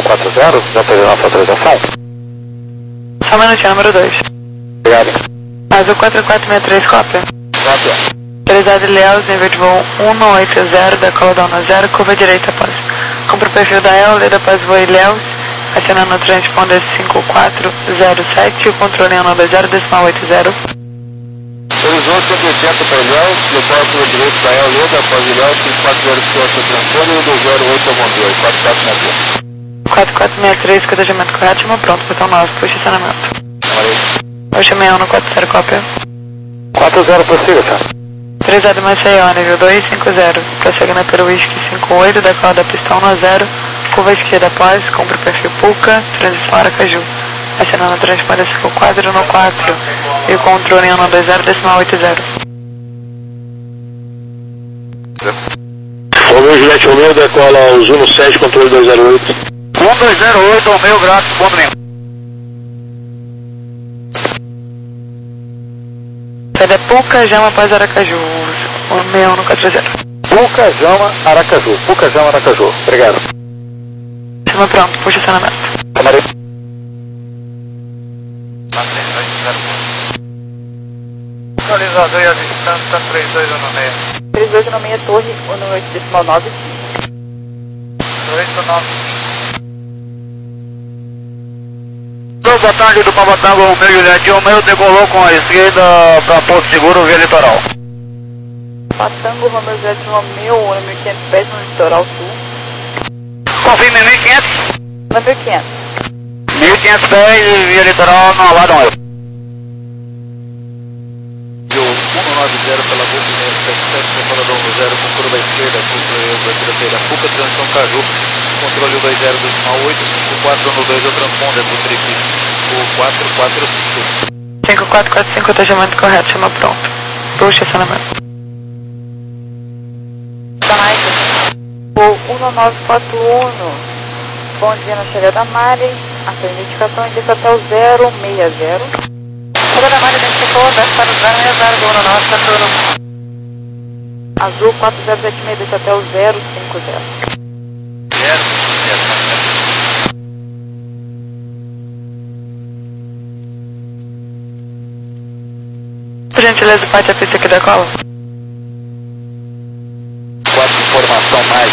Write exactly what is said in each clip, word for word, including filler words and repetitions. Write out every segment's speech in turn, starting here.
quatro zero, já teve nossa autorização? Só um minutinho, número dois. Obrigado. Azul quatro quatro seis três, cópia. Cópia. Autorizado Ilhéus, nível de voo um não oito zero, da cola da um zero, curva direita após. Cumpre o perfil da E L, leda após voo Ilhéus, acionando o transponder cinco quatro zero sete, o controle em um dois zero, decimal oito zero. Horizonte cento e oitenta para Ilhéus, depois curva direita da E L, leda após Ilhéus, cinco quatro zero sete, transponder e dois zero oito ao bombeiro, quatro quatro seis três. quatro quatro seis três, cadastramento correto, chama pronto, botão nove, puxa estacionamento. Eu chamei um no quatro zero, cópia. quatro zero, prossiga, senhor. Autorizado Maceió, nível dois cinco zero, prosseguindo pelo Whisky cinco oito, da cola da pistão no zero, curva esquerda após, cumpre o perfil Puca, transição Aracaju, acionando a transponder cinco quatro no quatro e o controle em um dois zero, decimal oito zero. Romeu Juliette Romeu, decola aos um sete, controle dois zero oito. um dois zero oito, Romeu, grátis, ponto nenhum. Saída Puca, Jama após Aracaju, Romeu no quatro zero. Puca, Jama, Aracaju. Puca, Jama, Aracaju. Obrigado. Chama pronto, puxa estacionamento. Camarei. Localizador e a distância três dois um seis. três dois um seis, torre, o número decimal nove. oito nove. Boa tarde do Papatango, Romeu Juliette. Romeu decolou com a esquerda para Porto Seguro, via litoral. Patango, Romeu Juliette, Romeu, número quinhentos pés no litoral sul. Confirme mil e quinhentos. mil e quinhentos. mil e quinhentos pés e via litoral no Aladão. um nove zero pela Golf sete sete, separador um zero, com curva esquerda, curva direita, Puca, transição Caju, controle dois zero, decimal oito, cinco quatro no dois, eu transponder do trip, o quatro quatro cinco. cinco quatro quatro cinco, atendimento correto, chama pronto. Puxa estacionamento. O um nove quatro um, bom dia na chegada Mari, a sua identificação indica até o zero seis zero. Chegada Mari, identificou, desce para o zero seis zero do um nove quatro um. Azul quatro zero sete seis, desce até o zero cinco zero. zero Por gentileza, parte a pista aqui da cola. Quatro informação mais.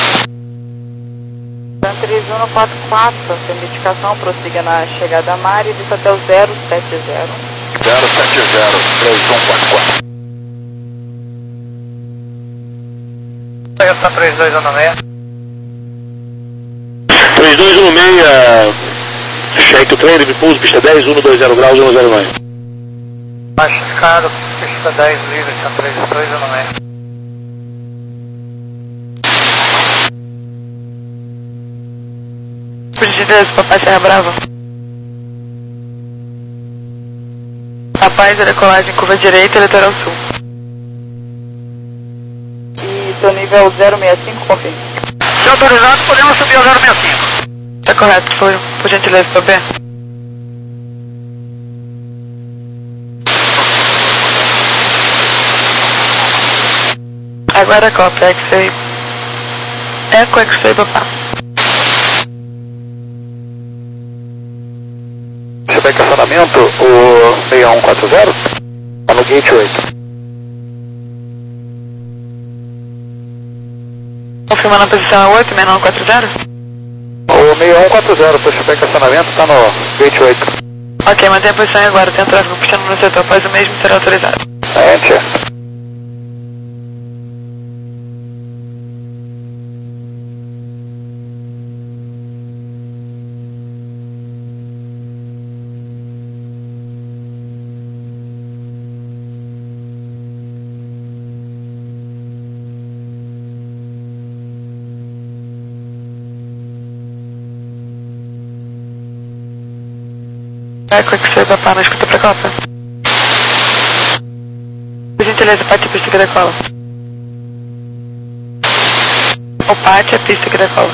três um quatro quatro, sua identificação, prossiga na chegada Mari, desce até o zero sete zero. zero sete zero, três um quatro quatro. Essa três dois um seis. três dois um seis, cheque o trem, livre pouso, pista dez, um dois zero graus, um zero nove. Machucado, pista dez, livre, três dois um seis. Por gentileza, papai Serra Brava. Rapaz, a decolagem curva direita, litoral sul. E seu nível zero seis cinco, confirme. Se autorizado, podemos subir ao zero seis cinco. Tá correto, por, por gentileza, P B. Agora cópia, X-Ray. Eco, X-Ray, papá. Você vai em estacionamento, o seis um quatro zero? Tá no gate oito. Confirmando a posição oito, seis um quatro zero? O seis um quatro zero, para chegar em estacionamento, tá no gate oito. Ok, mantém a posição agora, tem tráfego puxando no setor, após o mesmo será autorizado. Enter. Eco, X-Ray, papá, não escuta pra copa. Por gentileza, parte a pista que decola. O parte a pista que decola.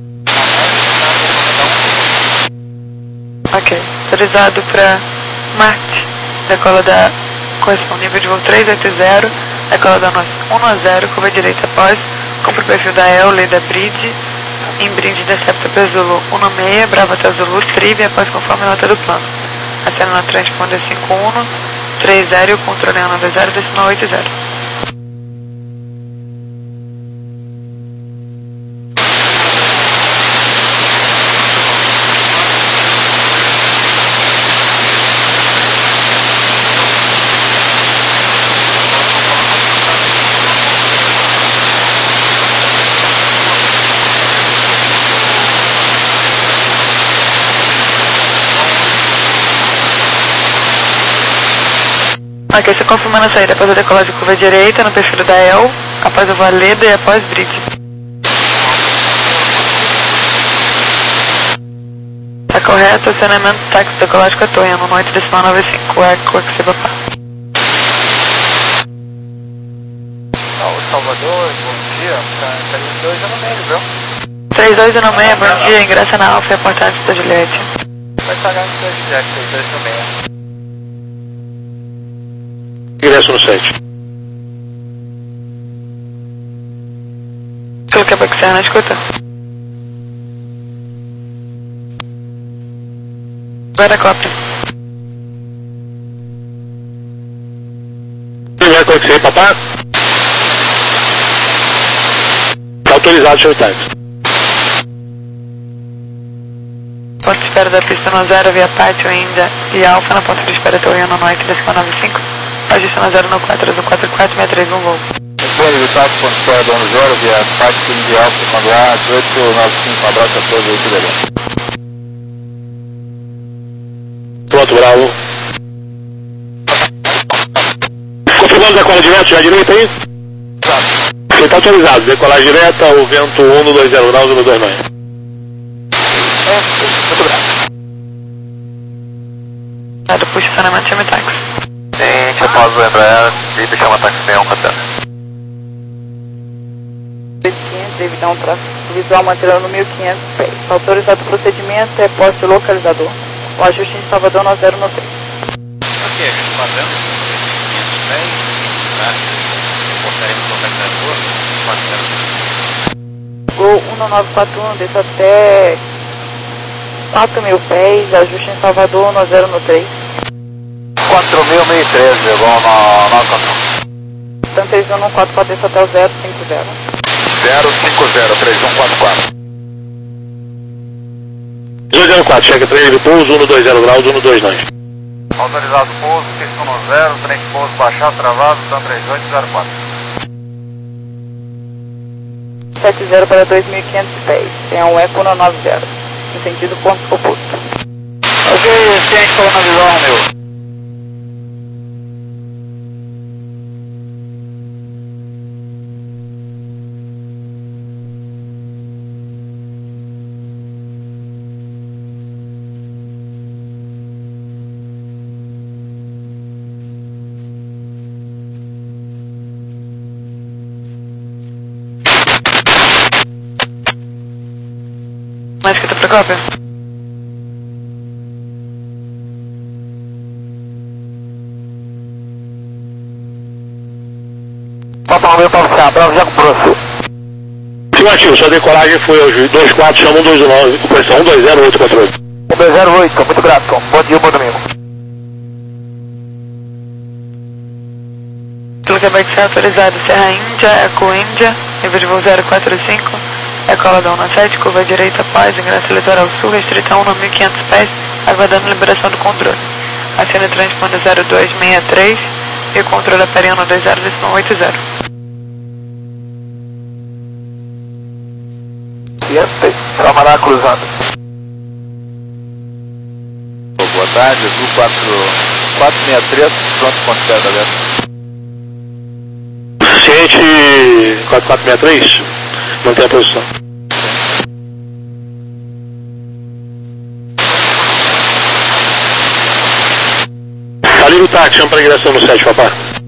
Ok, autorizado para Marte, decola da correção nível de voo três oito zero, decola da um zero, curva direita após, cumpre o perfil da E L, lei da Bridge, Embrinde Decepta P Zulu um seis, Bravo Hotel Zulu, Tribe, após conforme nota do plano. Acena na transponder cinco um, três zero, controle um nove zero, decimal oito zero. Ok, você confirmando a saída após a decolagem de curva direita no perfil da E L, após o Valeda e após bridge. Tá correto, acionamento táxi decolagem com a torre, no oito decimal nove cinco, eco, que você papá. Salvador, bom dia, três dois no meio, viu? três dois no meio, bom dia, ingressa na Alfa e a porta antes da Juliette. Vai pagar no seu Juliette, três dois no meio. Ingresso no sete. Pelo que é que você não escuta? Agora cópia. Quem vai acontecer, papá? Tá autorizado o seu táxi. Ponto de espera da pista no zero, via Pátio, Índia e Alfa na ponta de espera Torre no oito decimal nove cinco. Agista na zero no quatro, azul quatro quatro seis três um voo. Depois do táxi, ponto de espera dono zero, via Pátio, Índia e Alfa, quando há oito nove cinco, um abraço a todos aí, tudo bem. Pronto, Bravo. Confirmando decolagem direta, já direita aí? Tá. Você está autorizado, decolagem direta, o vento um no dois zero, náusea no dois nove. É, muito obrigado. Nada, puxa acionamento, chame táxi. Gente, após o Embraer, Libre chama táxi sessenta e um, Catana. mil e quinhentos, evitar um tráfego visual manterão no mil e quinhentos pés. Autorizado o procedimento, é poste localizador. O ajuste em Salvador no zero no três. Ok, a gente fazendo quinhentos pés, tá? Portaria no localizador, quatrocentos. Gol um nove quatro um, desce até quatro mil pés, ajuste em Salvador no zero no três. quatro mil e treze, igual no nove quatro um. Então três um um quatro quatro, desce até o zero cinco zero. zero cinco zero, três um quatro quatro. dois zero quatro, checa três de pouso, um no dois zero graus, um no dois nove. Autorizado pouso, pista no zero, trem de pouso baixado, travado, então três oito zero quatro. sete zero para dois mil e quinhentos pés, tem um eco no nove zero, em sentido ponto oposto. Ok, ciente falou na visão, meu. Mais que tu Procópio? Papa Romeo para oficial, Bravo já comprou. Afirmativo, sua decolagem foi hoje dois quatro, chama um dois nove, compressão um dois zero oito quatro oito. um dois zero oito, muito grato, bom dia, bom domingo. Pelo que vai ser autorizado, Serra Índia, Eco Índia, nível de voo zero quatro cinco, Ecoladão na sete, curva direita, paz, ingresso litoral sul, restrição um no mil e quinhentos pés, aguardando liberação do controle. Acena transponder zero dois seis três e o controle aperendo no dois zero oito zero. Tramará cruzado. Boa tarde, Azul quatro seis três, pronto, ponto de espera da Ciente quatro quatro seis três, mantém a posição. Tá livre o táxi, chama para ingressão no sete, papá.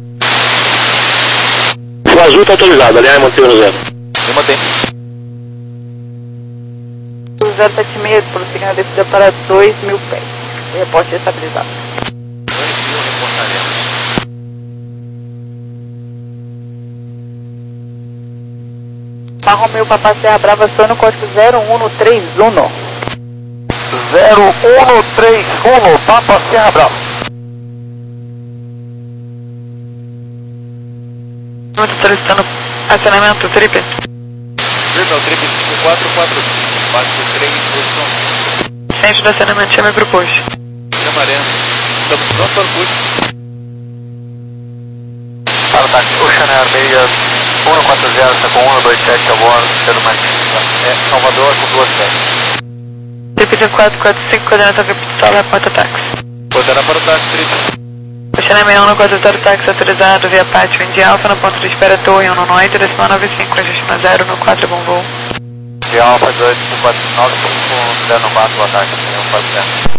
O azul está autorizado, aliás, mantém no zero. Eu mantém. zero sete seis, prosseguindo a descida para dois mil pés. O reporte estabilizado. dois mil reportaremos. Papa Romeu, Papa Serra Brava, aciona o código zero um três um. zero um três um, Papa Serra Brava. Solicitando acionamento, triple. Triple, triple cinco quatro quatro cinco, baixo três, posição. Centro do acionamento, chame para o push. Chamaremos. Estamos prontos para o push. Para o táxi, Ocean Air meia um quatro zero, está com um dois sete a bordo, sendo mais é Salvador com duas sete. Triple cinco quatro quatro cinco, coordenação pistola, porta táxi. Coordenar para o táxi, triple. Ocean Air um quatro zero, táxi autorizado via Pátio Indy Alpha, no ponto de espera Torre um no oito, decimal nove cinco, ajuste zero no quatro, bom voo. Indy Alpha dois quatro nove, com zero no quatro, boa tarde, um quatro zero.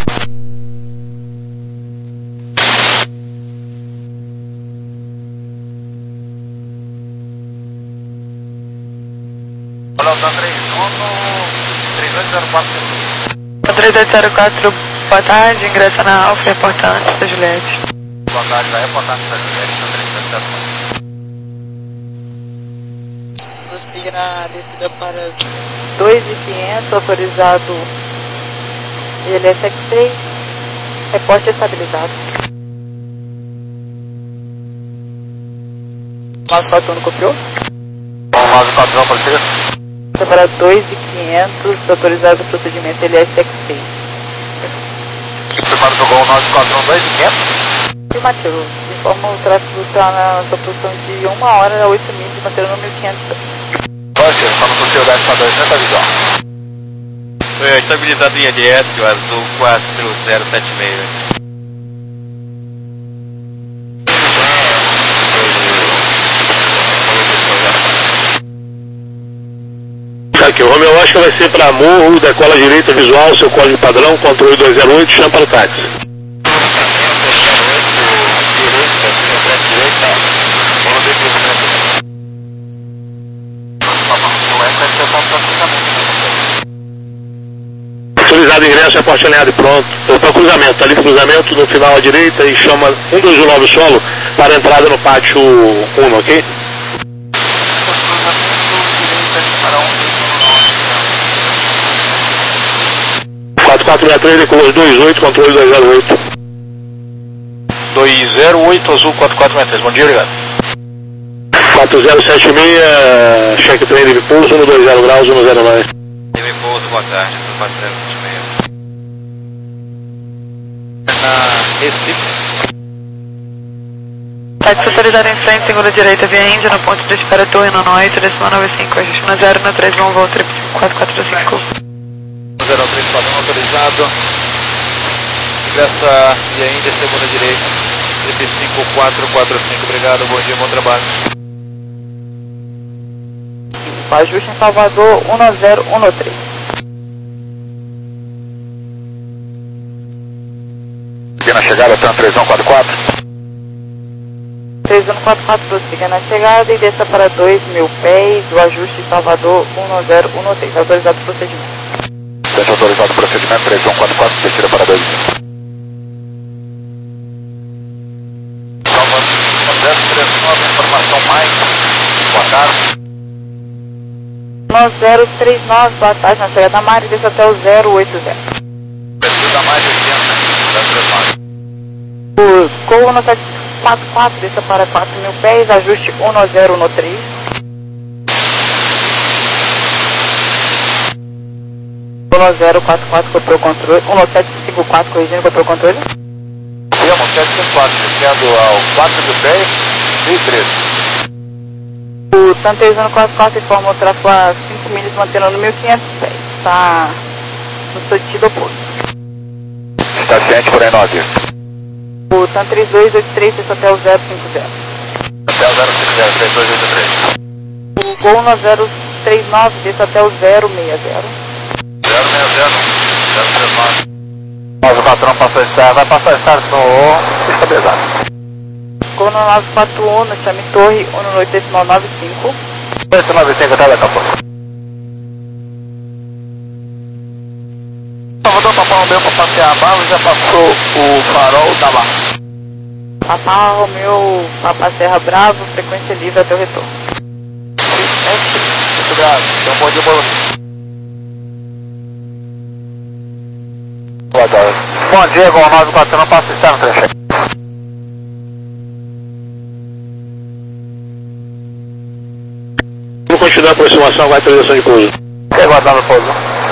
Olá, tá três dois zero quatro. três dois zero quatro, boa tarde, ingressa na Alfa, reporta antes da Juliette. Boa tarde, vai reportar antes da Juliette, três dois zero quatro. Prossiga na descida para dois mil e quinhentos, autorizado I L S X seis, reporte estabilizado. nove quatro um copiou? nove quatro um, prossiga. Para dois mil e quinhentos, autorizado o procedimento L S X seis. Prepara o gol nove quatro um, dois mil e quinhentos. Afirmativo. Informa o tráfego está na sua posição de uma hora a oito mil, mantendo no mil e quinhentos. Pode ser, estamos com o seu dez para dois, né, tá visual? Foi estabilizado em L S, o azul quatro zero sete seis. Aqui, o Romeu Oscar vai ser para Morro, decola direita visual, seu código padrão, controle dois zero oito, chama para o táxi. Autorizado ingresso, é porcionado e pronto. Para cruzamento, tá ali pro cruzamento, no final à direita e chama um dois um nove solo para a entrada no pátio um, ok? quatro quatro seis três, decolou dois oito, controle dois zero oito. dois zero oito, azul quatro quatro seis três, bom dia, obrigado. quatro zero sete seis, cheque trem de pouso, um dois zero graus, um zero nove. Teve pouso, boa tarde, quatro zero sete seis. Na Recife. Táxi autorizado em frente, segunda direita, via Índia, no ponto de espera Torre no oito, decimal nove cinco, ajuste no zero no três, bom voo, triple cinco quatro quatro cinco. zero três padrão autorizado. Ingressa via Índia, segunda direita. triple cinco quatro quatro cinco, obrigado, bom dia, bom trabalho. Ajuste em Salvador um zero um três. Aqui na chegada, tá três um quatro quatro. três um quatro quatro, prossiga na chegada e desça para dois mil pés, o ajuste em Salvador um zero um três, autorizado o procedimento. Centro autorizado o procedimento, três um quatro quatro, descida para dois mil. zero três nove, informação mais, boa tarde. um zero três nove, boa tarde, na chegada da Mari, desça até o zero oito zero. Precisa mais de oitenta, zero três nove. O Gol no sete quatro quatro, desça para quatro mil pés, ajuste um zero um três. um zero quatro quatro, copiou o controle, um sete cinco quatro, corrigindo, copiou o controle. Temos sete cinco quatro, descendo ao quatro mil pés e treze. O TAM três um quatro quatro informa o tráfego a cinco milhas, mantendo no mil e quinhentos pés. Está no sentido oposto. Está ciente por aí, nove. O TAM três dois oito três, desce até o zero cinco zero. Até o zero cinco zero, três dois oito três. O Gol no zero três nove, desce até o zero seis zero. zero seis zero, zero três nove. Nós o patrão passou a estar, vai passar a estar no estabilizado. Gol no nove quatro um, chame Torre um no oito decimal nove cinco. oito nove cinco, até daqui a pouco. Salvador, Papa Romeu para passear a barra, já passou o farol da barra. Papa Romeu, Papa Serra Bravo, frequência livre até o retorno. obrigado. Então, bom dia, bom Boa tarde. Bom dia, Gol nove quatro um, passa estar no trecho. Vou continuar a aproximação, agora a atualização de pouso. Quer guardar no pouso?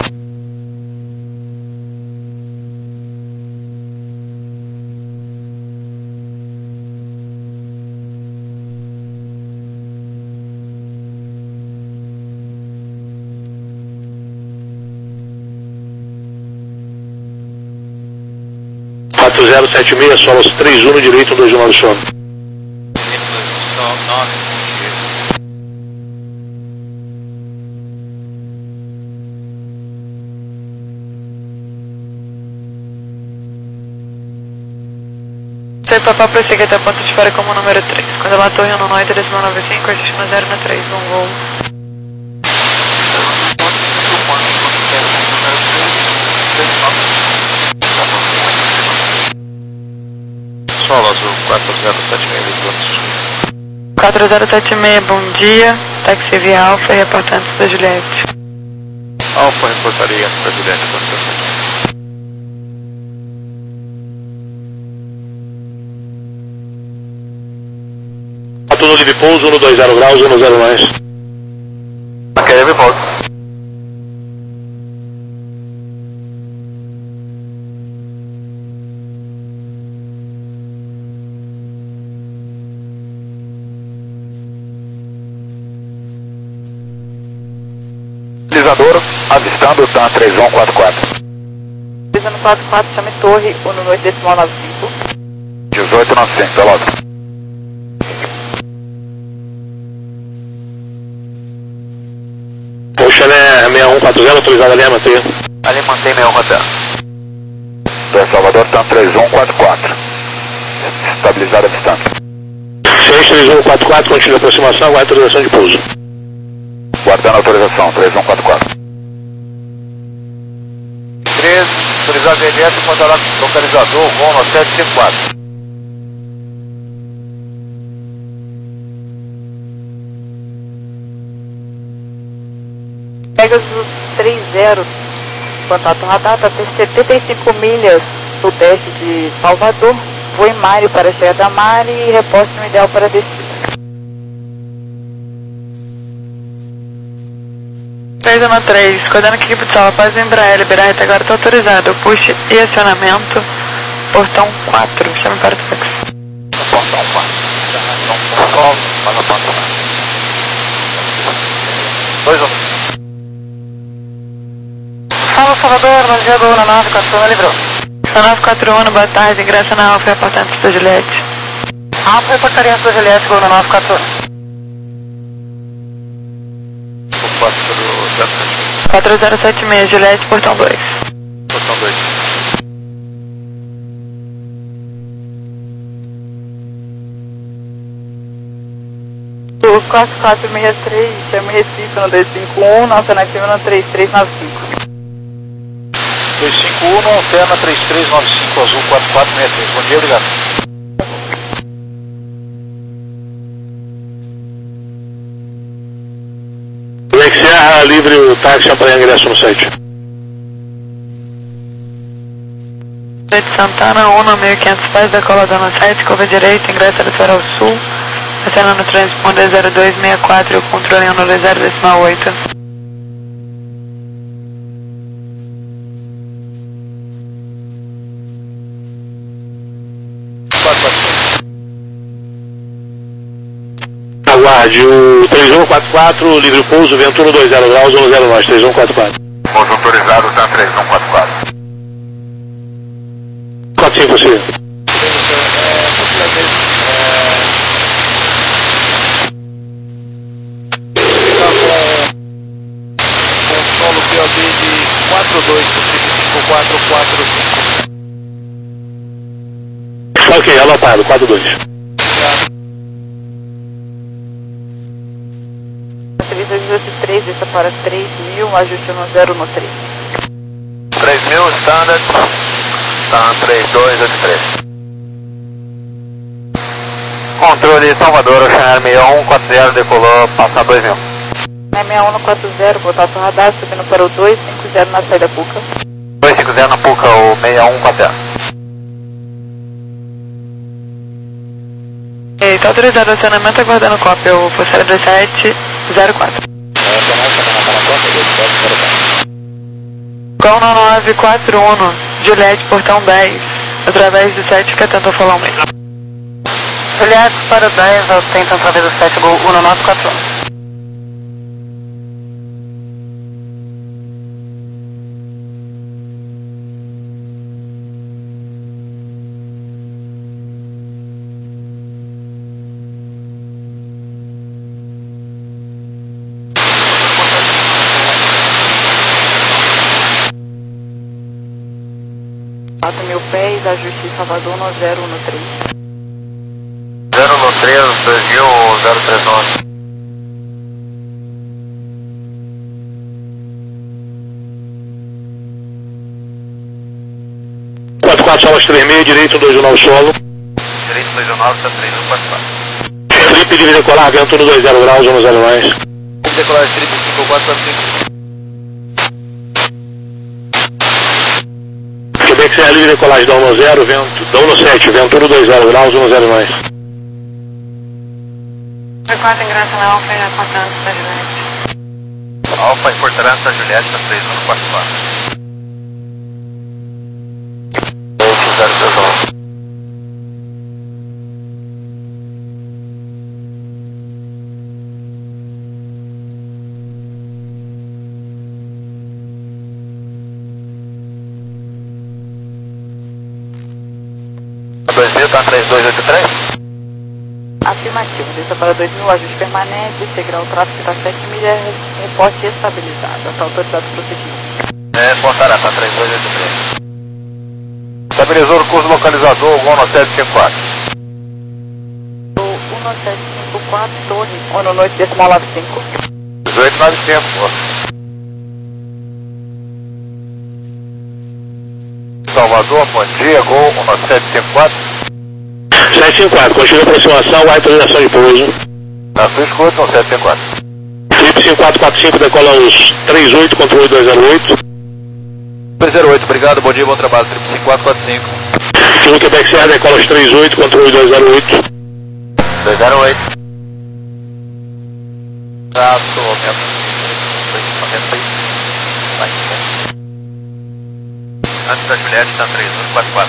quatro zero sete seis, solos três um no direito, um dois nove solo. Sei papá, prossiga até a ponta de fora como número três. Quando ela torre no noite, decimal nove cinco, estima zero na três, um voo. Solo azul quatro zero sete seis, quatro zero sete seis, bom dia. Táxi via Alfa e reportante da Juliette. Alfa reportaria para Juliette, quatro zero sete seis. quatro no livre pouso, um no dois zero graus, um no zero mais. Aqui é livre pouso. Utilizador, avistando o T A M três um quatro quatro. Utilizando quatro quatro, chame torre, um no noite, decimal nove cinco. dezoito nove cinco, é logo. O Chalé seis um quatro zero, autorizado ali a manter. Ali mantém seis um quatro zero. Do Salvador, T A M três um quatro quatro. Estabilizado a distância. seis três um quatro quatro, continua a aproximação, agora a autorização de pouso. Guardando a autorização, três um quatro quatro. três, autorizado G D S, controlar localizador, Roma sete cinco quatro. Pegasus três zero, contato radar, está a setenta e cinco milhas sudeste de Salvador, voo em Mário para Cheia da Mare e reposto no ideal para descida. três um três, cuidando que equipe de sala, faz o Embraer, liberar a reta agora está autorizado, push e acionamento, portão quatro, chame para o táxi. Portão quatro, portão para o portão. dois um. Fala Salvador, bom dia, Gol nove quatro um, livrou. nove quatro um, boa tarde, ingressa na Alfa e reportante da Juliette. Alfa e reportaria da Juliette, Gol nove quatro um. quatro zero sete seis, Juliette, portão dois. Portão dois. O quatro quatro seis três, chame Recife no dois cinco um, na alternativa no três três nove cinco. dois cinco um, alterna três três nove cinco, azul quatro quatro seis três. Bom dia, obrigado. Sierra livre o táxi para ingresso no site. De Santana, um no mil e quinhentos pés, decola dona sete, curva direita, ingressa litoral sul, acena no transponder zero dois seis quatro, controle um no dois zero decimal oito. Aguarde o três um quatro quatro, livre pouso, vento no dois zero graus, um no zero nós, três um quatro quatro. Pouso autorizado, T A M três um quatro quatro. quatro cinco, você. Solo P O B de quatro dois, cinco quatro quatro cinco. Ok, anotado, quatro dois. Serviço de três, desça para três mil, ajuste no zero no três. três mil, standard, T A M três dois oito três. Controle Salvador, Oceanário seis um quatro zero, decolou, passar dois mil. seis seis um quatro zero, contato radar, subindo para o dois cinco zero na saída Puca. dois cinco zero na Puca, o seis um quatro zero. E tá autorizado o acionamento, aguardando cópia, o Força dois sete zero quatro. Gol nove quatro um, Juliette, portão dez, através do sete que atenta falar um mês. Juliette para dez, atenta através do sete, Gol um nove quatro um. quatro mil pés, ajuste em Salvador no zero um três. zero um três, dois mil, zero três nove. quatro quatro, Solas três seis, direito dois um nove solo. Direito dois um nove, três um quatro quatro. Felipe de decolar, vento no dois zero graus, vamos alemães. Vamos decolar Felipe cinco quatro quatro cinco. Quebec Serra Livre, decolagem da um zero, vento, da um sete, vento no dois zero graus, um zero mais. quatro ingressa na Alfa e a Portança da Juliette. Alfa e Portança, Juliette, três um quatro quatro. dois mil, tá três dois oito três? Afirmativo, desça para dois mil, ajuste permanente, seguirá o tráfego está sete milhas, reporte estabilizado, está autorizado o procedimento. É, Pontará, tá três dois oito três. Estabilizou o curso localizador, Gol um sete cinco quatro. um sete cinco quatro, torre, ono noite, decimal nove cinco. dezoito nove cinco, pô. Salvador, bom dia, Gol um sete cinco quatro. sete cinco quatro, continua a aproximação, autorização de pouso. Na sua escuta, um sete cinco quatro. Felipe cinco quatro quatro cinco, decola os três oito, controle dois zero oito. dois zero oito, obrigado, bom dia, bom trabalho, Felipe cinco quatro quatro cinco. Felipe Quebec Serra, decola os três oito, controle dois zero oito. dois zero oito. Traço, aumento. Antes da Juliette, está três um quatro quatro.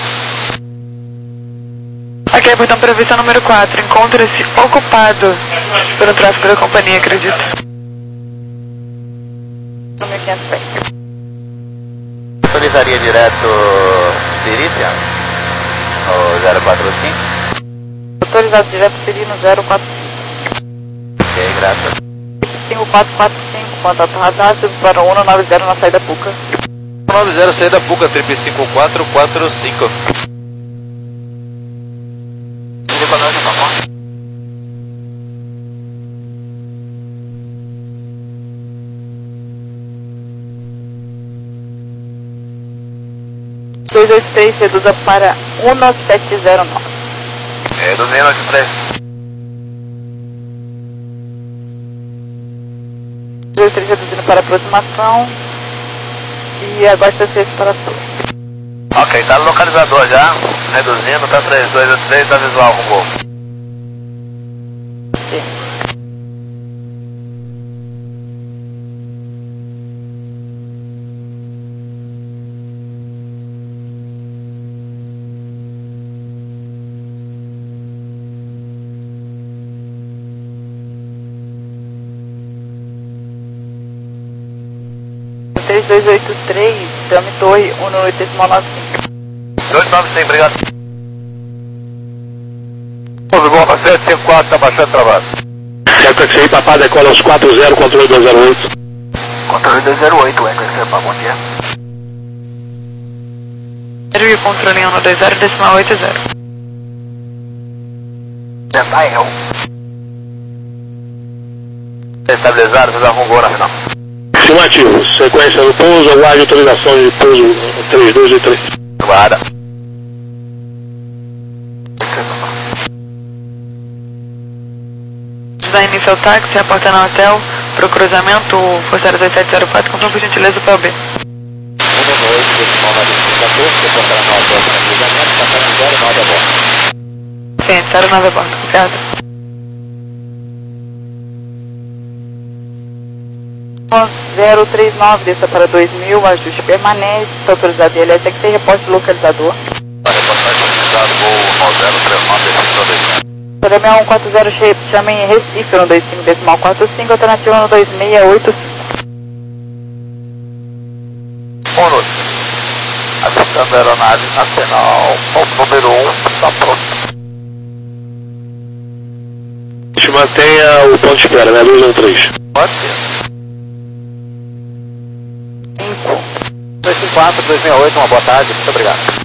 Aqui é portão previsão número quatro, encontra-se ocupado pelo tráfego da companhia, acredito. mil e quinhentos pés. Autorizaria direto Cirícia? O zero quatro cinco? Autorizado direto Cirino zero quatro cinco. Ok, graças. cinco quatro quatro cinco, contato radar, sub para um nove zero na saída Puca. um nove zero, saída Puca, Trip cinco quatro quatro cinco. dois dois três, reduza para um sete zero nove. Reduzindo aqui três. dois três reduzindo para aproximação e abaixo seis para a torre. Ok, tá no localizador já, reduzindo, tá três dois oito três, tá visual com gol. Sim. três dois oito três, Dame Torre, um oito decimal nove cinco. dois nove cinco, obrigado. O Gol sete cinco quatro, tá baixando travado. Certo, que aí, papá, decola os quatro zero, controle dois zero oito. Controle dois zero oito, Eco, Exepa, bom dia. E o controle um dois zero, decimal oito zero. Tentar um. Estabilizado, fiz um gol na final. Afirmativo, sequência do pouso, aguarde autorização de pouso três dois e três. Guarda. Da início ao táxi, reportando ao hotel, Pro cruzamento, Força Aérea dois sete zero quatro, confirma por gentileza o P O B. um noite, decimal nove quatorze, reportará nove a bordo no cruzamento, passará zero nove a bordo. Sim, zero nove a bordo, obrigado. zero três nove, desça para dois mil, ajuste permanente, está autorizado I L S, tem que ter reporte localizador. A reportagem localizado, voo nove zero três nove, descida dois mil. Para um quatro zero, chame em Recife, no dois cinco, decimal quatro cinco, alternativa no dois seis oito cinco. Boa noite. Avistando a aeronave nacional, ponto número um, está pronto. Te mantenha o ponto de espera, né? dois um três. Pode ser. dois cinco quatro, dois seis oito, uma boa tarde, muito obrigado.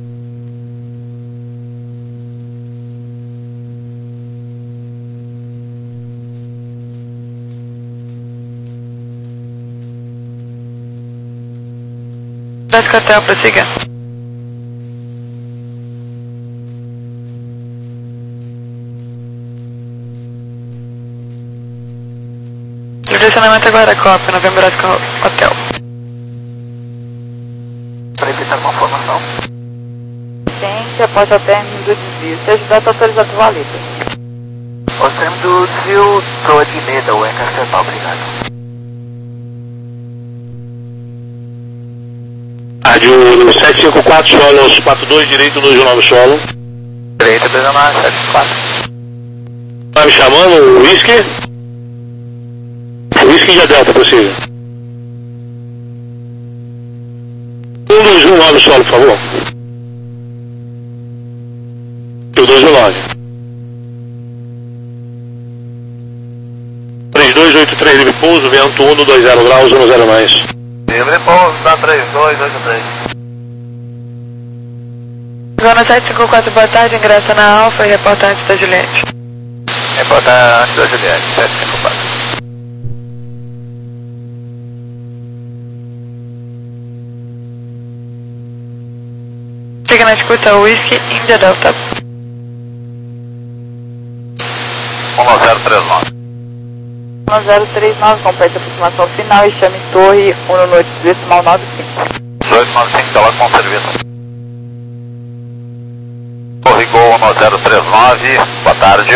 Cascatel, prossiga. Direcionamento agora, Copa, Novembro Oscar Hotel. Para evitar uma formação. Ciência após o término do desvio. Se ajudar, está autorizado o valido. O término do desvio, proa de Meda, o Cascatel, obrigado. Rádio sete cinco quatro, solos quatro dois, direito dois nove solo. Direito dois nove, sete quatro. Tá me chamando, Whisky? Whisky de Delta, prossiga. um dois um nove solo, por favor. um dois um nove. três dois oito três, livre pouso, vento um dois zero graus, um zero mais. Livre pouso, dá três dois oito três. Agora sete cinco quatro, boa tarde, ingressa na Alfa e reporta antes da Juliette. Reporta antes da Juliette, sete cinco quatro. Chega na escuta, Whisky, Índia Delta. um zero três nove. um zero três nove, complete a aproximação final e chame torre um no noite, decimal nove cinco. dois nove cinco, tela com serviço. Torre Gol um zero três nove, boa tarde.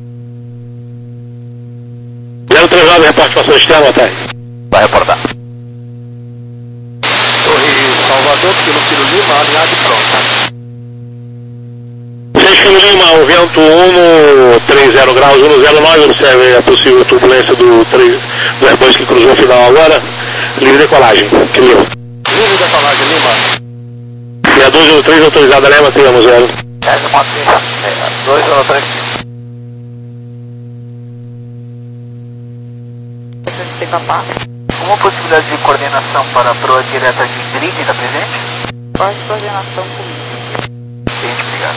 zero três nove, reporte para sua externa, boa tarde. Vai reportar. Torre Salvador, Kilo Kilo Lima, alinhado e pronto. seis Kilo Lima, o vento um no três zero graus, um zero nove, observe a possível turbulência do, do Airbus que cruzou o final agora. Livre decolagem, Kilo. Livre decolagem, Lima. E a dois um três autorizada, leva, temos zero. dois um três. Uma possibilidade de coordenação para a proa direta de grid da presente? Pode coordenação comigo. Gente, obrigado.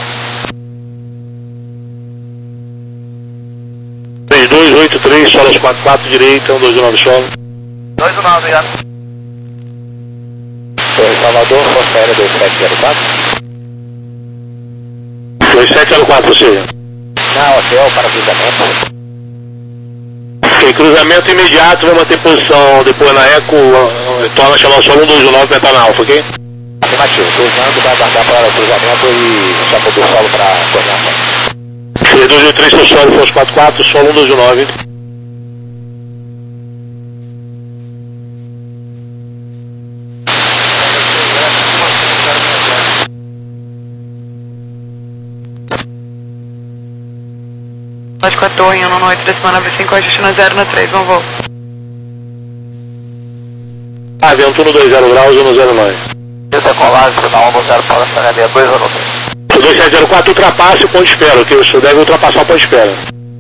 três dois oito três, solos quatro quatro, direita, um dois nove solo. dois um nove, obrigado. Torre Salvador, Força Aérea dois sete zero quatro. dois sete zero quatro, ou seja. Na hotel para cruzamento. Ok, cruzamento imediato, vou manter posição depois na eco, torna a chamar o solo um dois nove para entrar na alfa, ok? Afirmativo, cruzando, vai aguardar para o cruzamento e chapa do solo para coordenação. três dois oito três, seu solo, Força quatro quatro, solo um dois nove. Nós com a torre um no oito, decimal nove cinco, ajuste no zero no três, vamos voo. Ah, vento um no dois zero graus, um zero nove. Decolagem, final um zero para a Sanaria dois zero três. dois sete zero quatro, ultrapasse o ponto de espera, ok? O senhor deve ultrapassar o ponto de espera.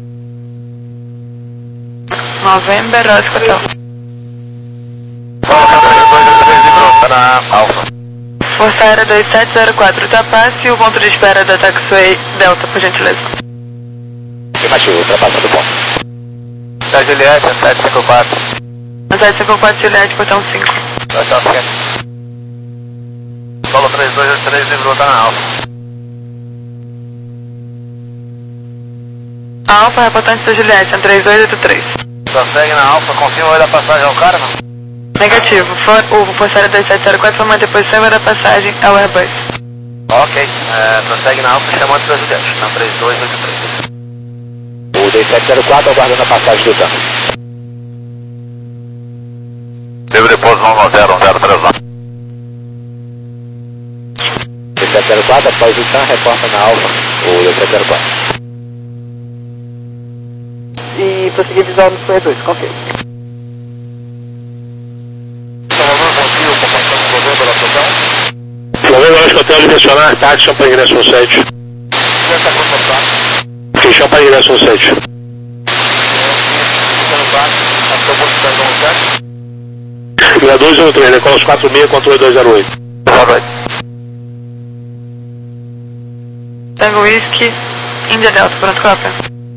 Novembro Oscar Hotel. Força Aérea dois sete zero quatro, ultrapasse o ponto de espera da Taxiway Delta, por gentileza. Afirmativo, ultrapassando o ponto. Da Juliette, sete cinco quatro. sete cinco quatro, Juliette, portão cinco. Portão cinco. Solo três dois oito três, livrou, tá na alfa. A Alfa, reportante da Juliette, três dois oito três. Prossegue na Alfa, confirma o oi da passagem ao cara, não? Negativo. For, o Forçário dois sete zero quatro foi manter posição da passagem ao Airbus. Ok, é, prossegue na Alfa chamando para Juliette, na três dois oito três. O dois sete zero quatro aguardando a passagem do tanque. Teve depósito um zero um zero três nove. dois sete zero quatro, após o tanque, reporta na Alfa, o dois sete zero quatro. E prosseguir visual nos corredores, confirma. Salvador, bom dia, o comandante do governo pela sua. Flamengo, acho que eu tenho direcionar, táxi, chão para ingresso sete. Já está confortável. Fechão para ingresso sete. seis dois um três, decola os quatro seis, controle dois zero oito. Boa noite. Tango Whisky, Índia Delta, pronto, cópia.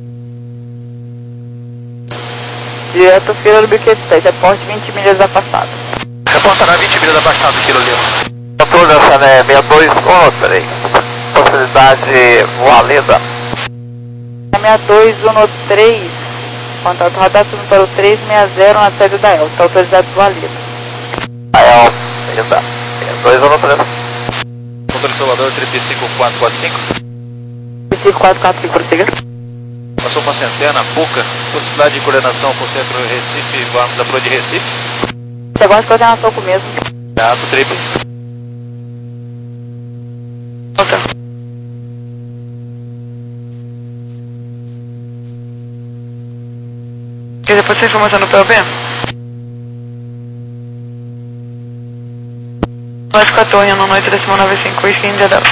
Direto Fila do Biquete seis, reporte vinte milhas afastado. Reporta na vinte milhas afastado, Kilo Lima. Controle da Sané seis dois um três. Possibilidade válida. seis dois um três, contato radar subindo para o três seis zero na sede da Elta, autorizado válido. A Elta, ainda. seis dois um três. Controle Salvador, triplo cinco quatro quatro cinco. cinco quatro quatro cinco, prossiga. Passou para Centena, Puca, possibilidade de coordenação com o centro Recife, vamos da Pro de Recife. Você gosta de coordenação com o mesmo? Gato, triplo. Volta. E depois essa informação no P O B? Lógico a torre, no noite décimo nove cinco, Whisky Índia Delta.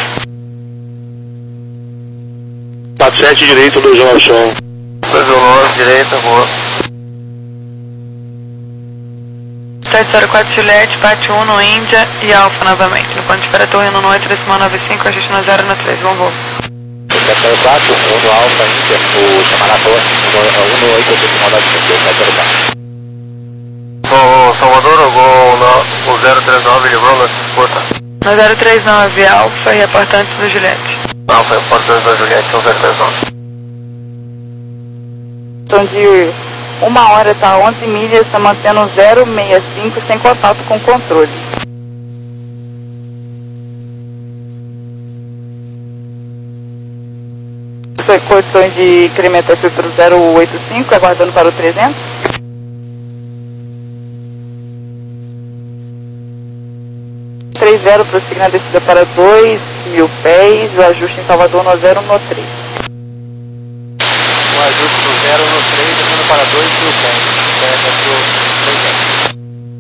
quatro sete direito, dois um som. dois um direita, boa. sete zero quatro Juliette, Pátio um no Índia e Alfa novamente. No ponto de espera torre, no noite décimo nove cinco, ajuste no zero no três, vamos voo. sete zero quatro, um no Alfa, Índia, o chamar na torre, um no oito, décimo nove cinco, sete zero quatro. O Salvador, o gol no zero três nove, livrou na disputa. No zero três nove, Alfa e reportante do Juliette. Alfa, reportante da Juliette, um zero três nove. Então de uma hora está onze milhas, está mantendo zero seis cinco sem contato com o controle. Condições de incremento foi para o zero oito cinco, aguardando para o trezentos. três zero, prosseguindo na descida para dois mil pés, o ajuste em Salvador no zero no três. O ajuste do zero no três, descendo para dois mil pés. Certo, aqui o três zero.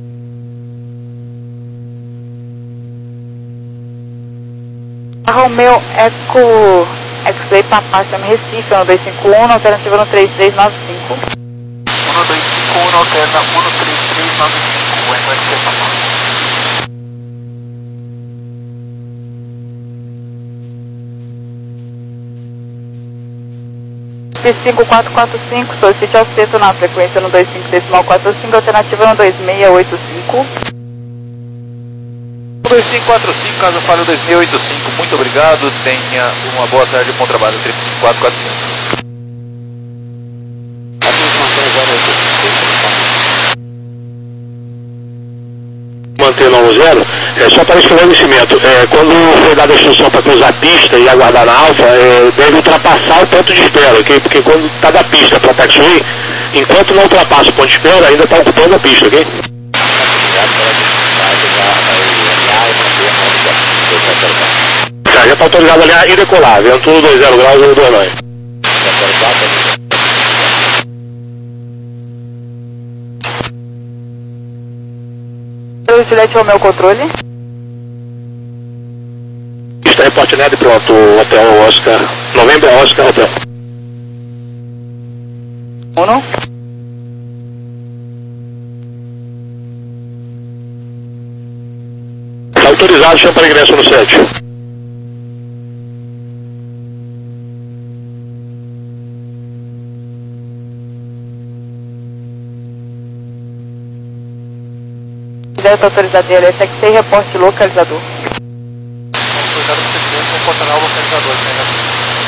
Romeo Eco X-Ray Papa, chama Recife, no dois cinco um, alternativa no três três nove cinco. um dois cinco um, alterna um três três nove cinco, Eco X-Ray Papa. cinco quatro quatro cinco, solicite ao centro na frequência no dois cinco decimal quatro cinco, alternativa no dois seis oito cinco. dois cinco quatro cinco, casa falha dois seis oito cinco, muito obrigado, tenha uma boa tarde, bom trabalho, triplo cinco quatro quatro cinco. Mantendo um zero, é só para esclarecimento, é, quando foi dada a instrução para cruzar a pista e aguardar na Alfa, é, deve ultrapassar o ponto de espera, ok? Porque quando está da pista para taxiway, enquanto não ultrapassa o ponto de espera, ainda está ocupando a pista, ok? Tá, já está autorizado a alinhar e decolar, Ventura dois zero graus, zero dois nove. O Juliette Romeo controle. Está reporte N E D pronto, Hotel Oscar, Novembro Oscar Hotel. Uno. Está autorizado, chama para ingresso no sete. Direto autorizado D L S X seis, reporte localizador. Autorizado por presidente, reportará o localizador, né?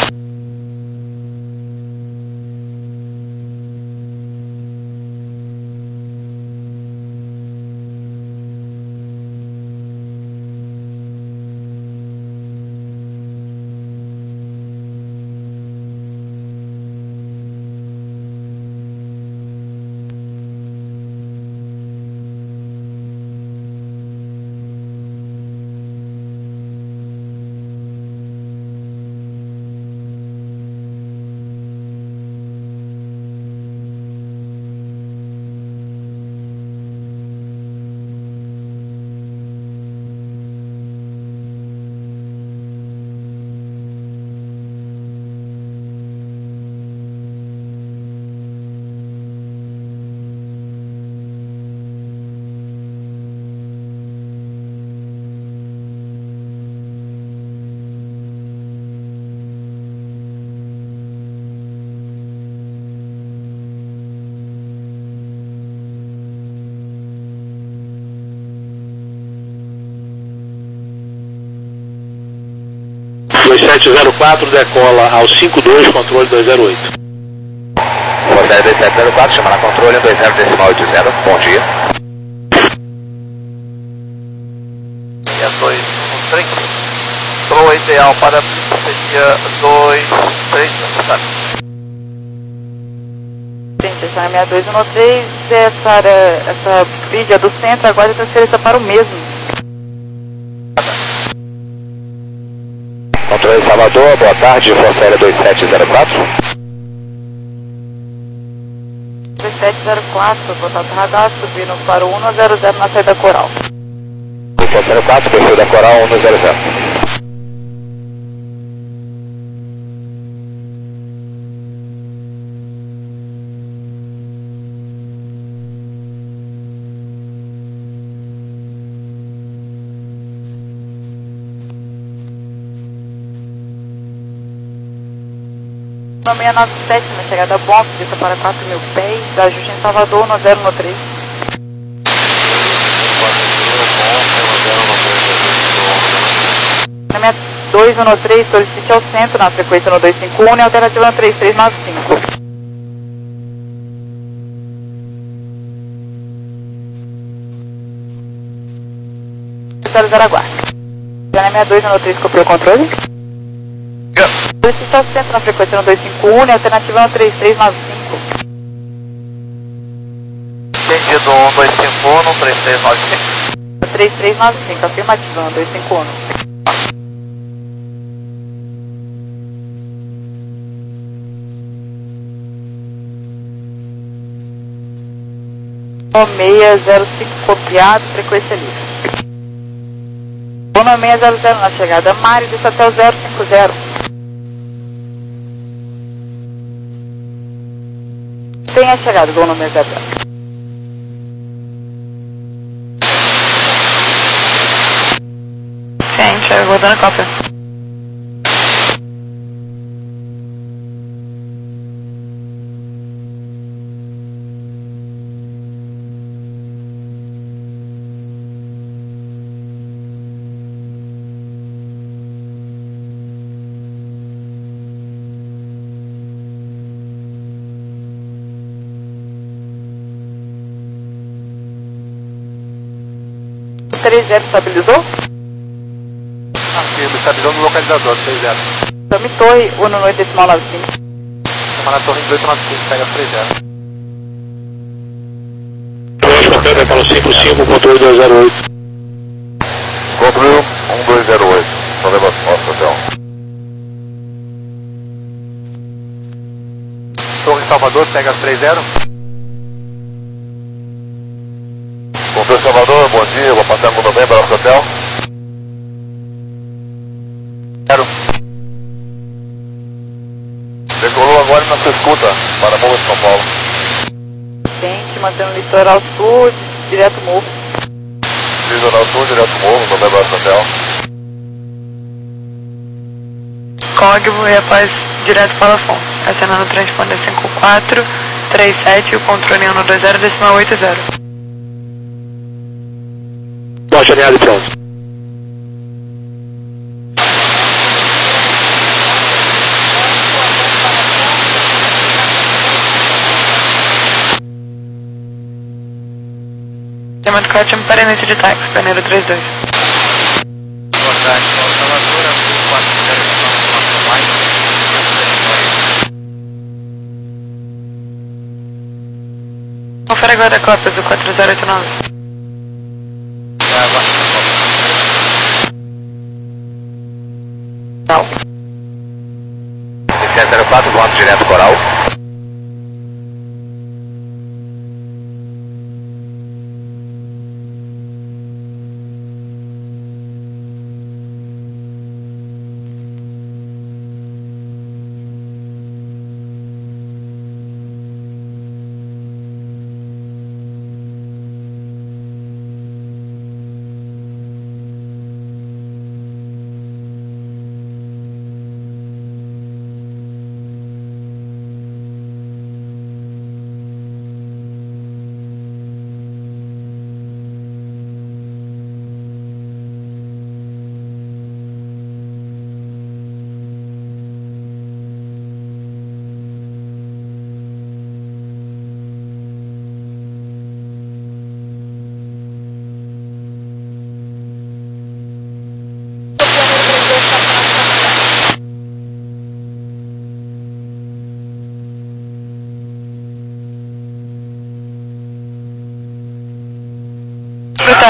sete zero quatro, decola ao cinco dois, controle dois zero oito. Força Aérea dois sete zero quatro, chama na controle um dois zero decimal oito zero, bom dia. E a dois um três, o ideal para seria dois três, tá? Gente, essa área sessenta e dois um três, essa área, essa vídeo do centro, agora é transferência para o mesmo. Controle Salvador, boa tarde, Força Aérea dois sete zero quatro. dois sete zero quatro, contato radar, subindo para o um zero zero na saída Coral. Força zero quatro, perfil da Coral um zero zero. seiscentos e noventa e sete na chegada bom, pista para quatro mil pés, ajuste em Salvador no zero um três. Na minha dois um três, solicite ao centro na frequência no dois cinco um e alternativa no três três nove cinco. zero zero aguarde. Já na minha dois um três, copiou o controle? Solicite ao centro na frequência no dois cinco um e alternativa no três três nove cinco. Entendido um dois cinco um no três três nove cinco. No três três nove cinco, afirmativo no dois cinco um. seis zero cinco copiado, frequência livre. Luna seis zero zero na chegada Mari, desce até o zero cinco zero. Tenha chegado, Gol no seis zero zero. Sim, chegou dando cópia. três zero estabilizou? Afirma, estabilizou no localizador, três zero. Tome torre, um no oito decimal nove cinco. Chama na torre dois nove cinco, pega três zero. Lógico, pega para o cinco cinco, controle dois zero oito. Controle um dois zero oito, só leva nosso hotel. Torre Salvador, pega três zero. Controle Salvador, bom dia, vou passar muito bem para o nosso hotel. Quero. Decolou agora na sua escuta, para Morro de São Paulo. Tente mantendo o litoral sul, direto morro. Litoral sul, direto morro, no nosso hotel. Código e após direto para Afonso. Acionando o transponder cinco quatro três sete, o controle um dois zero decimal oito zero. Bote alinhado e pronto. Chamado Cátia para início de táxi, Peneiro trinta e dois. Boa tarde, Salvador, quatro zero mais. Confere agora a cópia do quatro zero oito nove. Não. sete zero quatro, voando direto Coral.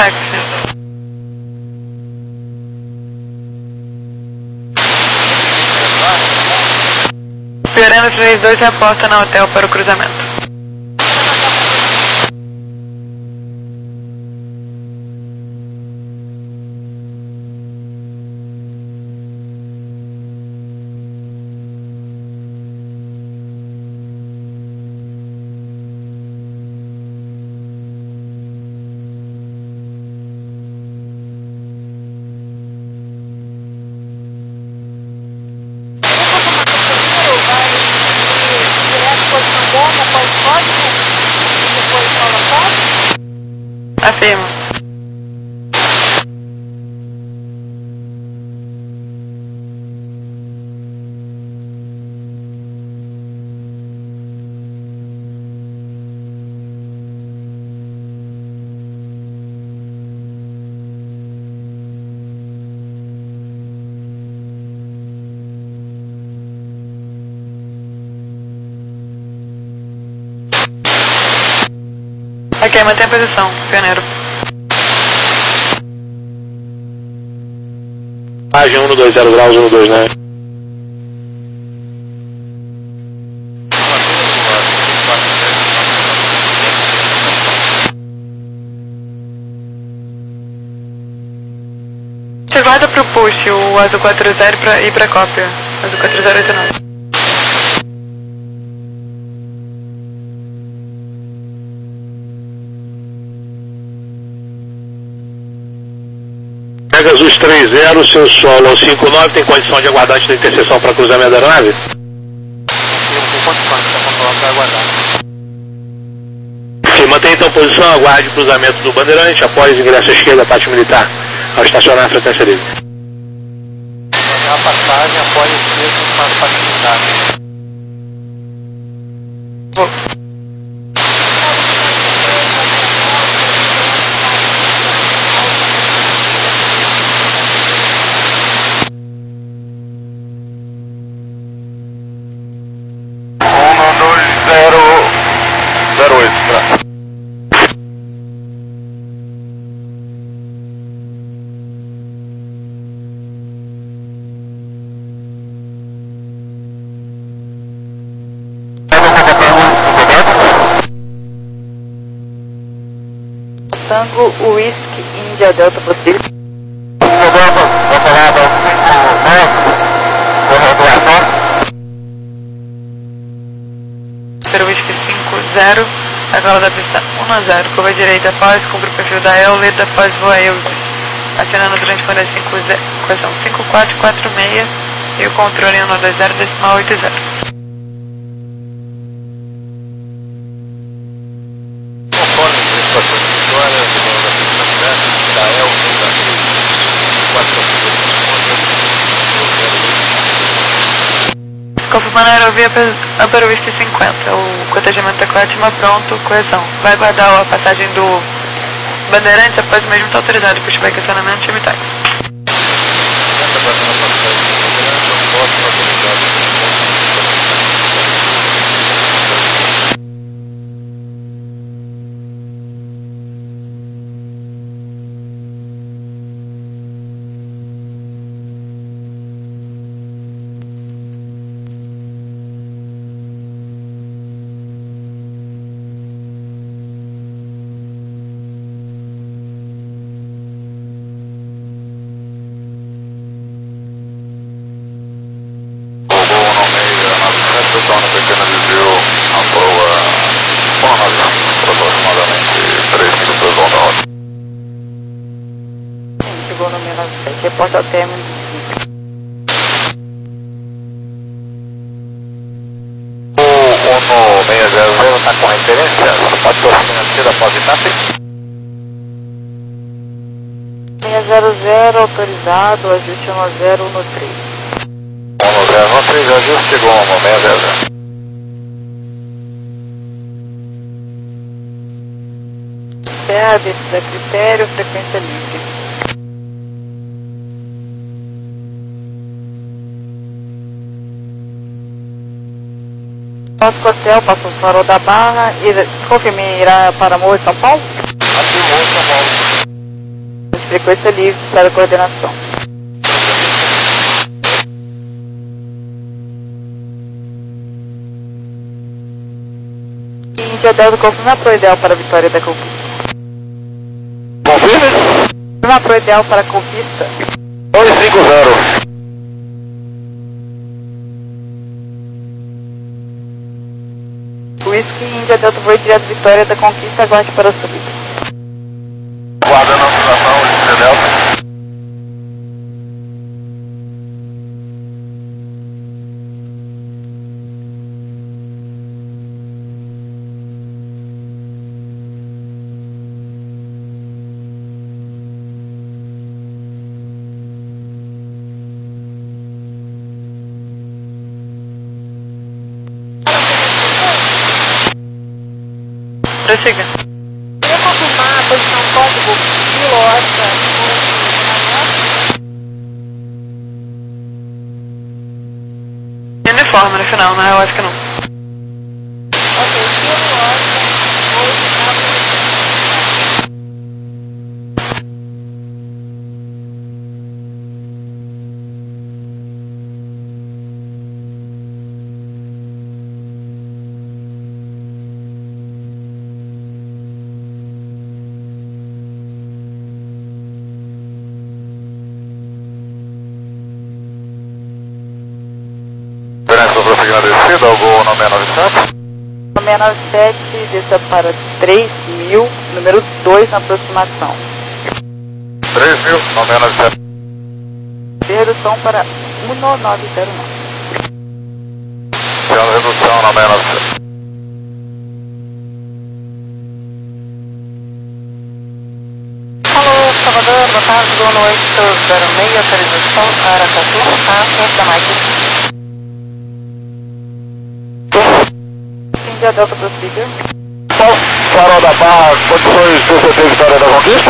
táxi. Fioreno três dois reporta na hotel para o cruzamento. Afirmo. Ok, mantém a posição, pioneiro. Página um dois zero graus, um dois, né? Você guarda pro push o azul quatro zero pra ir pra cópia. Azul quatro zero oito nove. Pegasus três zero, seu solo cinco nove, tem condição de aguardar antes da interseção para cruzamento da aeronave? Tem condições, está controlado para aguardar. Ok, mantém então posição, aguarde o cruzamento do bandeirante após ingresso à esquerda da parte militar, ao estacionar a frequência livre. Fazer uma passagem após a esquerda para a parte militar. Vou. zero oito, tá? Tango Whisky India Delta Pacific. Whisky cinco zero, agora da pista um a zero, curva direita após, cumpre o perfil da Eulida após voa Eudes, acionando durante quando é cinco quatro quatro seis e o controle um dois zero decimal oito zero. Conforme as estações de vitória, da Eulida quatro Confirmando a aerovia para o Whisky cinquenta, o cortejamento da Coatima pronto, correção. Vai aguardar a passagem do Bandeirantes após o mesmo estar autorizado, pushback acionamento, time táxi. Então, no pequeno desvio, a proa um nove por aproximadamente três minutos onda rota. Chegou no menos sete, reporta ao término de O Uno seis zero zero está com referência, patrocínio financeiro após etapa. seis zero zero autorizado, ajuste um zero um três. um zero um três, ajuste, chegou o Uno seis zero zero. Terra, descida critério, frequência livre. Nosso hotel passou o farol da Barra e confirme irá para Morro de São Paulo? Afirmou São Paulo. frequência livre para coordenação. Índia Delta, confirma pro ideal para a vitória da conquista. Confirme? Confirma pro ideal para a conquista. dois cinco zero. Whisky Índia Delta, voo direto vitória da conquista, aguarde para a subida. Guarda na observação, Índia Delta. Prossiga. Queria confirmar a posição código Kilo Oscar com uniforme no final, né? Eu acho que não. Ok, Kilo Oscar Agradecido, algum nome é nove sete? nove nove sete, desça para três mil, número dois na aproximação. três mil, nove nove sete. Redução para um nove zero nove. Tendo redução, nove nove sete. Alô, Salvador, boa tarde, boa noite, zero seis, autorização para Aracatu, tá? Frente da máquina. Índia Delta, prossiga. Farol da Barra, condições do C T Vitória da Conquista?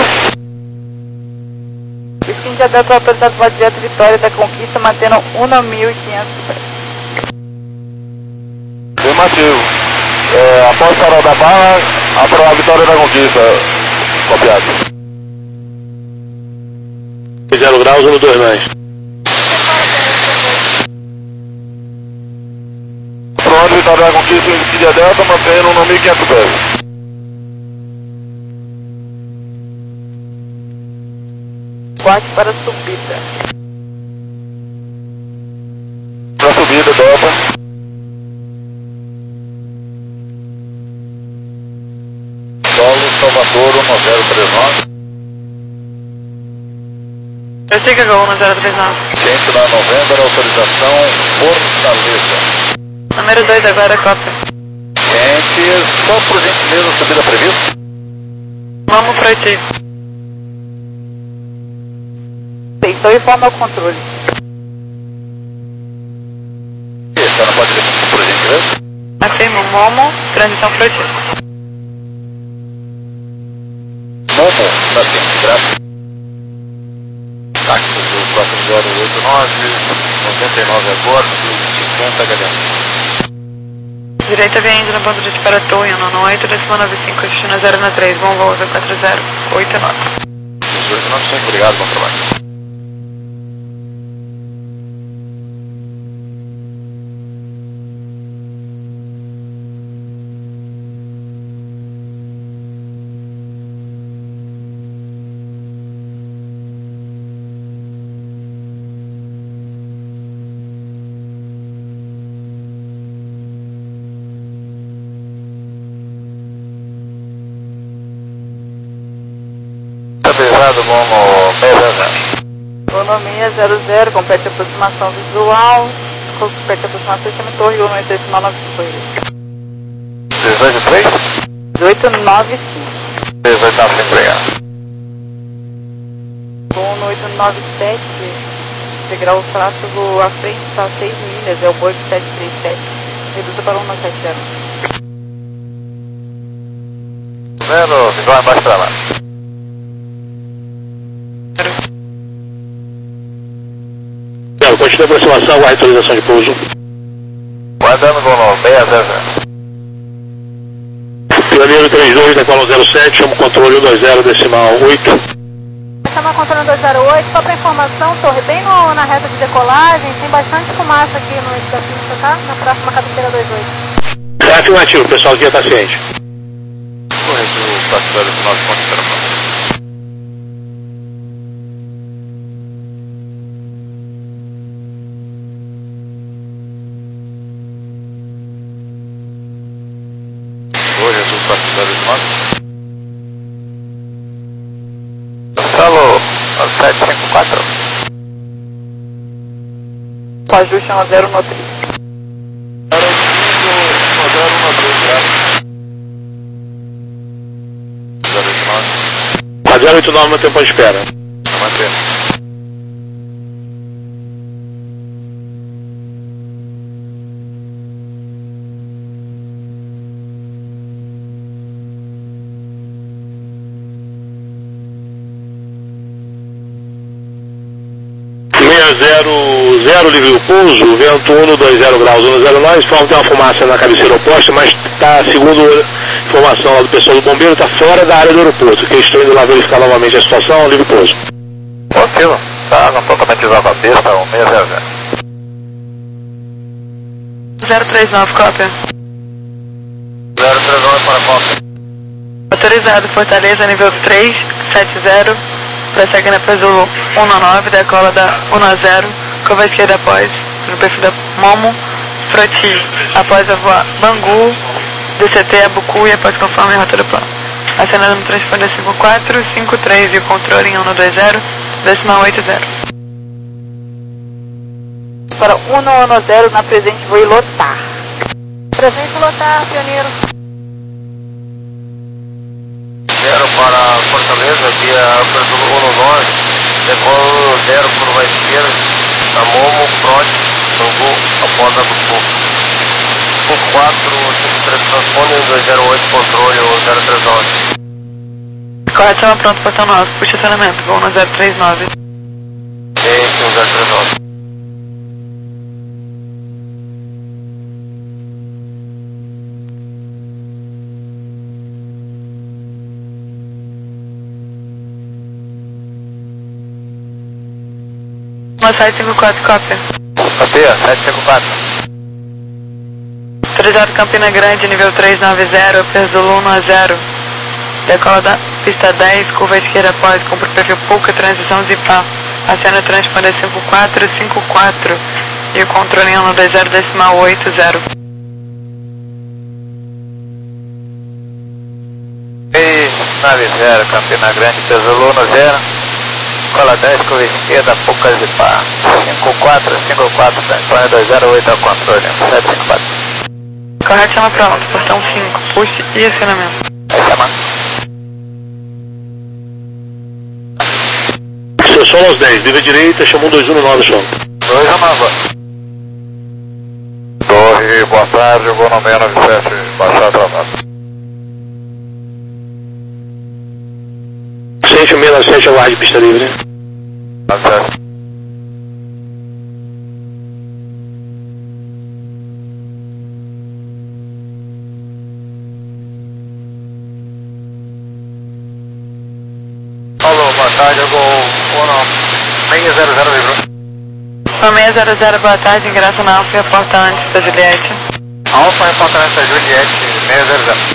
Whisky Índia Delta, apresentado voz direto Vitória da Conquista, mantendo um mil e quinhentos pés. Afirmativo. É, após Farol da Barra, a Vitória da Conquista. Copiado. zero graus, um dois mais. Pronto, Vitória da Conquista, Índia Delta, mantendo um mil e quinhentos pés. Quatro para subida. Para subida, Delta. Solo, Salvador, um zero três nove. Prossiga, Gol, um zero três nove. Quente na Novembro, autorização Fortaleza. Número dois agora, cópia. Quente, só por gentileza, subida prevista. Vamos para ti. Então informa o controle. Essa não pode ver por gentileza? Afirmo, Momo, transição para ti. Momo, na ciência, graças. Táxi do quatro zero oito nove, noventa e nove agora, cinquenta H D. Direita vem indo no ponto de disparo Torre, nono oito, décimo nove cinco, destino zero nove três, bom voo, quatro zero oito nove. oito nove cinco, obrigado, bom trabalho. Pesado, Momo seis zero. Mono seis zero zero, compete aproximação visual, compete aproximação sistema Torre um oito oito nove cinco. dezoito três? dezoito nove cinco. dezoito nove cinco, obrigado. um oito nove sete, integral o tráfego à frente está seis milhas, é o Boeing sete três sete, reduza para um sete zero. Vendo, igual embaixo para lá. Continua a aproximação, a autorização de pouso. Guardando com seis zero zero. Pioneiro trinta e dois, decola zero sete, chama o controle um dois zero, decimal oito. Essa Chama controle dois zero oito, só para informação, torre, bem no, na reta de decolagem, tem bastante fumaça aqui no eixo da pista, tá? Na próxima cabeceira dois oito. É afirmativo, o pessoal aqui está ciente. Correto, quatro zero nove, ponto zero nove. Oi, Azul quatro zero nove. Alô, sete cinco quatro. O ajuste é um zero no três. A zero oito nove no tempo de espera. Manter. zero zero livre o pouso, vento um no dois zero graus, um no zero nove, forma tem uma fumaça na cabeceira oposta, mas está, segundo informação lá do pessoal do bombeiro, está fora da área do aeroporto, que eles estão indo lá verificar novamente a situação, livre pouso. Ótimo, tá não totalmente desava a pista, um seis zero zero. zero três nove, cópia. zero três nove para cópia. Autorizado, Fortaleza, nível três sete zero, prossegue na Pesulo um nove, decola da um zero, curva à esquerda após, no perfil da Momo, Froti, após a voar Bangu, D C T, Abucu e após conforme a rota do plano. Acenando no transponder cinco quatro, cinco três e o controle em um dois zero, decimal oito zero. Para um zero na presente, vou ir lotar. Presente lotar, pioneiro. zero para Fortaleza, via Pesulo um nove, decolo zero curva à esquerda, da Momo, Froti, Bangu, após Abucu. cinco quatro, cinco três transpone, um dois zero oito, controle um zero três nove. Correto, chama pronto, portão nove, puxa acionamento, voo no zero três nove. Esse um zero três nove. Uma sete cinco quatro, cópia. Copia, sete cinco quatro. Autorizado Campina Grande, nível três nove zero, Pesulo um zero. Decola da pista dez, curva à esquerda após, cumpre o perfil Puca, transição Zipá. Acena o transponder cinco quatro cinco quatro e o controle em um dois zero, decimal oito zero. seis nove zero, Campina Grande, Pesulo um zero. Cola dez, curva esquerda, Puca Zipá. cinco quatro cinco quatro, transponder dois zero oito ao controle, sete cinco quatro. Correto, chama pronto, portão cinco, puxe e acionamento. Aí chama. Solo aos dez, livre direita, chamou dois um nove, som. dois um nove. Torre, boa tarde, vou no seis nove sete, baixar travado. seis um seis nove sete, aguarde pista livre. Tá certo. Alô, boa tarde, eu vou seis zero zero livro. seis zero zero, boa tarde, ingresso na Alfa e a porta antes da Juliette. Alfa, reportamento da Juliette, seis zero zero.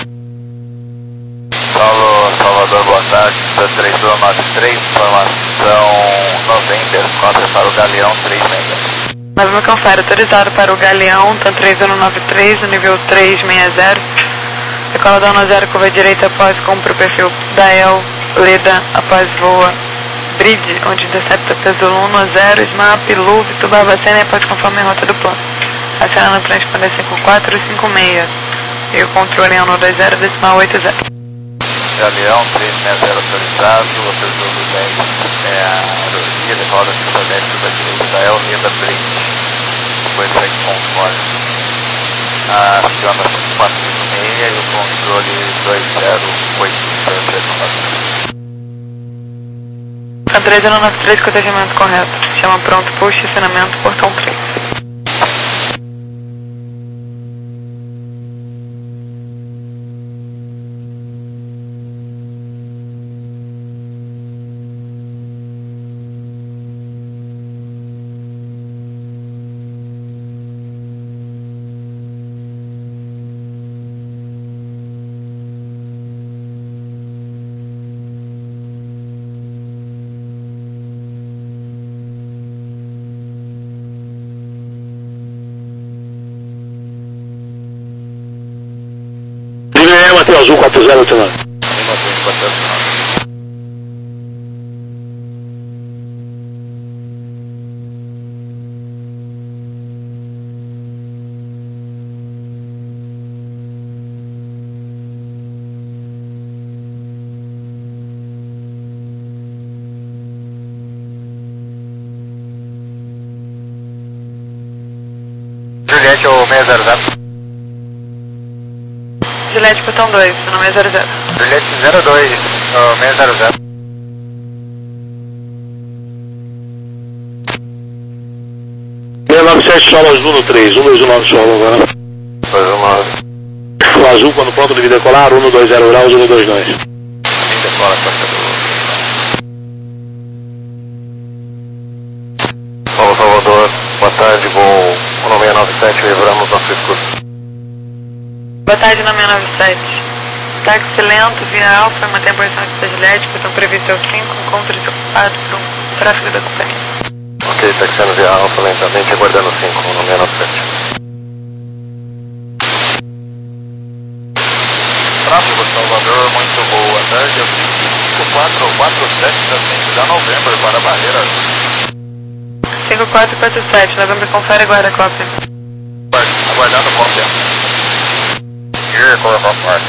Paulo, Salvador, boa tarde, três dois nove três, informação noventa, conta para o Galeão três mega. Mas me confere, autorizado para o Galeão, TAN três um nove três, no nível três seis zero. Decola da um zero, curva direita após, cumpre o perfil Dael, Leda, após voa Bridge, onde intercepta Pesulo um zero, Smap, Luve, Tubarbacena e após conforme a rota do plano. Acena no transponder cinco quatro cinco seis e o controle em um dois zero, decimal oito zero. Galeão três seis zero autorizado, o Pesulo dez é a aerovia, de roda pista dez, curva direita, Dael, Leda, Bridge, depois segue conforme. A chama cinco quatro cinco seis e o controle dois zero oito zero três nove. TAN três um nove três, cotejamento correto. Chama pronto, puxa, estacionamento, portão três. Lima Azul quatro zero oito nove. Lima Azul quatro zero oito nove. Juliette, o seis zero zero. Juliette, portão dois, seu nome é zero zero. Juliette zero dois, o seis zero zero. seis nove sete, solo azul no três, um dois um nove solo agora. dois um nove. O azul quando pronto de decolar, um dois zero graus, um dois dois. Decola, Paulo Salvador, boa tarde, voo um seis nove sete, livramos nosso escudo. Boa tarde, nome é nove sete. Táxi lento via Alfa, mantém a posição de Juliette, portão previsto é o cinco, encontro desocupado por um tráfego da companhia. Ok, taxiando via Alfa, lentamente, aguardando o cinco, um seis nove sete. Tráfego Salvador, muito boa tarde, eu cinco quatro quatro sete da cinco da novembro para a barreira. cinco quatro quatro sete, novembro, confere agora a cópia. Aguardando cópia. Here, Corvo Park.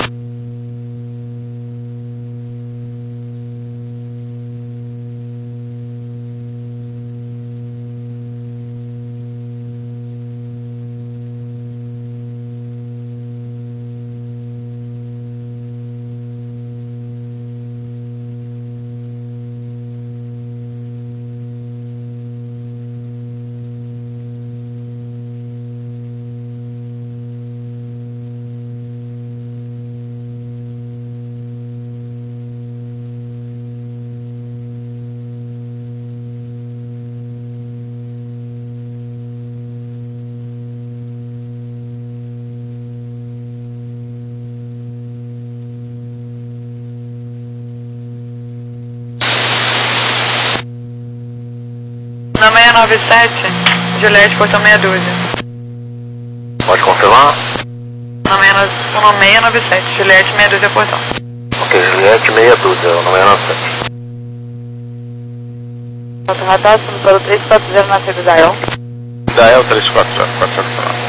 Na seis nove sete, Juliette, portão meia dúzia. Pode confirmar? Na seis nove sete, Juliette, meia dúzia, portão. Ok, Juliette, meia dúzia, o seis nove sete. Radar, para o três quatro zero na saída da El. Da El três quatro zero, quatro zero nove.